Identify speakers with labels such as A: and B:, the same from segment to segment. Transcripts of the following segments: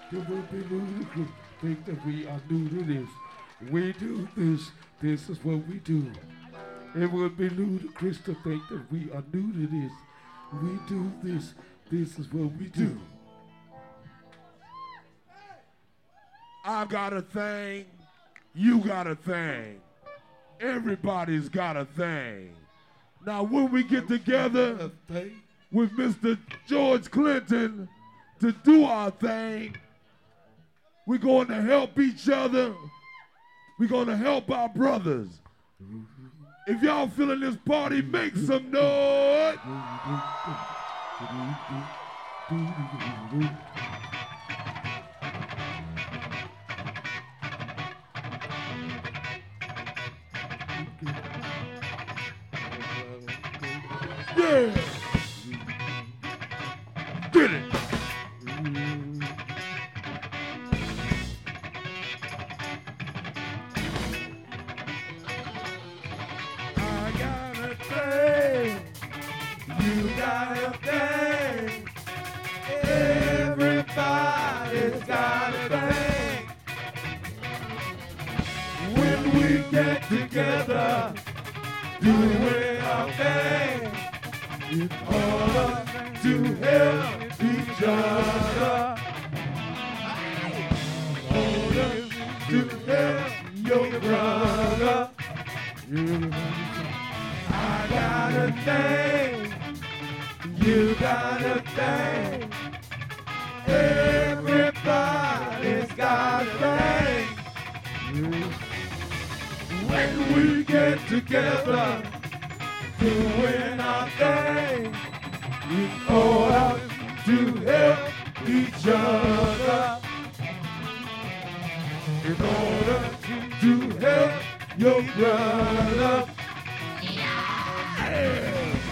A: It would be ludicrous to think that we are new to this. We do this. This is what we do. It would be ludicrous to think that we are new to this. We do this. This is what we do. I got a thing. You got a thing. Everybody's got a thing. Now, when we get together with Mr. George Clinton to do our thing, we're going to help each other. We're going to help our brothers. If y'all feeling this party, make some noise. Yeah. Get it. I got a thing. You got a thing. Everybody's got a thing. When we get together, doing our thing. In order to help each other. In order to help your brother. I got a thing. You got a thing. Everybody's got a thing. When we get together, doing our thing in order to help each other. In order to help your brother. Yeah.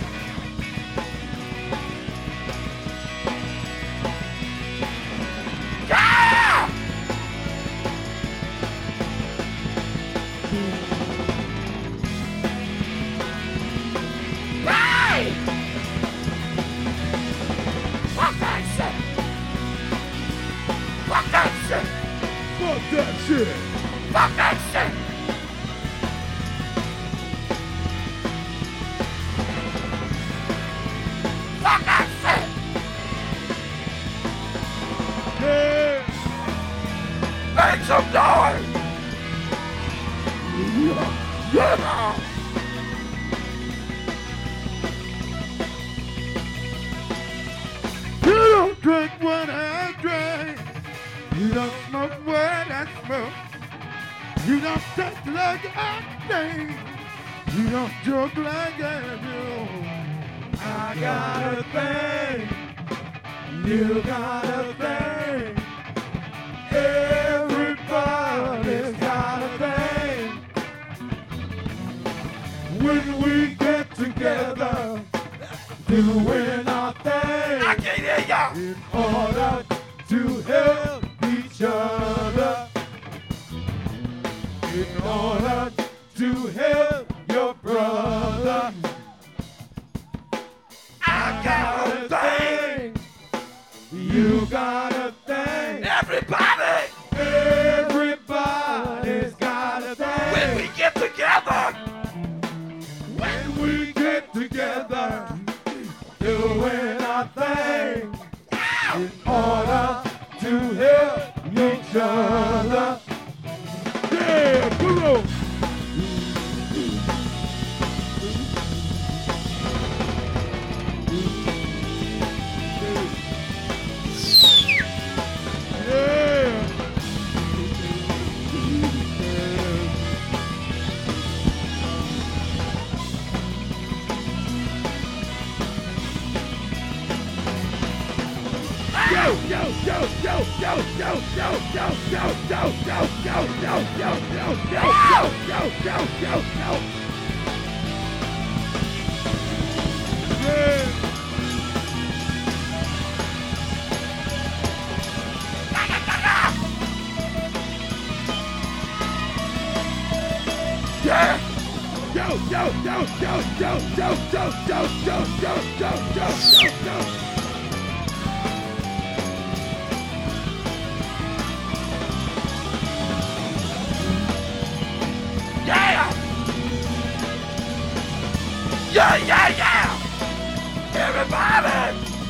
A: Fuck that shit! Fuck that shit! Fuck that shit! Yeah! Make some noise! Yeah! You don't drink what I drink. You don't smoke what I smoke. You don't touch like I think. You don't joke like I do. I got a thing. You got a thing. Everybody's got a thing. When we get together, doing our thing. I can't hear ya. In order to help each other, in order to help your brother. I got a thing. You got a thing. Everybody. Everybody's got a thing. When we get together. When we get together. Doing our thing. In order to help each other. Yeah, come on. Yeah. Yo, yo, yo, yo, yo, yo, yo, yo, yo, yo, yo, yo, yo, yo, yo, yo, yo, yo, yo. Yeah. Yeah. Yo, yo, yo, yo, yo, yo, yo, yo, yo, yo, yo, yo, yo, yo. Yeah, yeah, yeah! Everybody!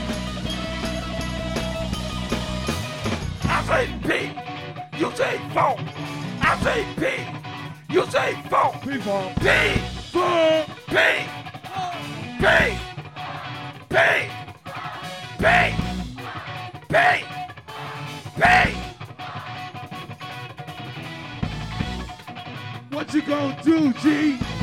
A: I say P, you say funk. I say P, you say funk. P-funk. P, funk. P, P, P, P, P, P. What you gonna do, G?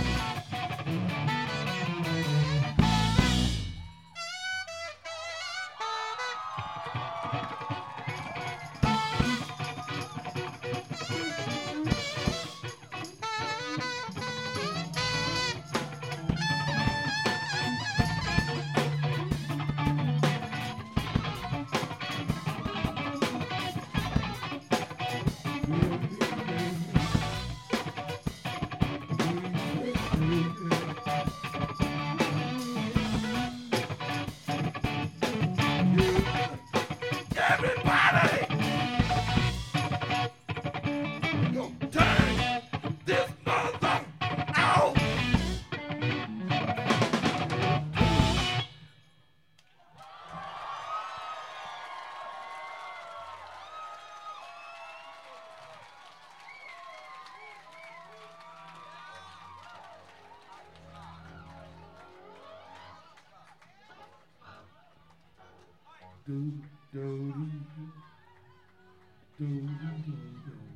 A: Everybody! Go turn this mother out! Do, do, do, do, do, do.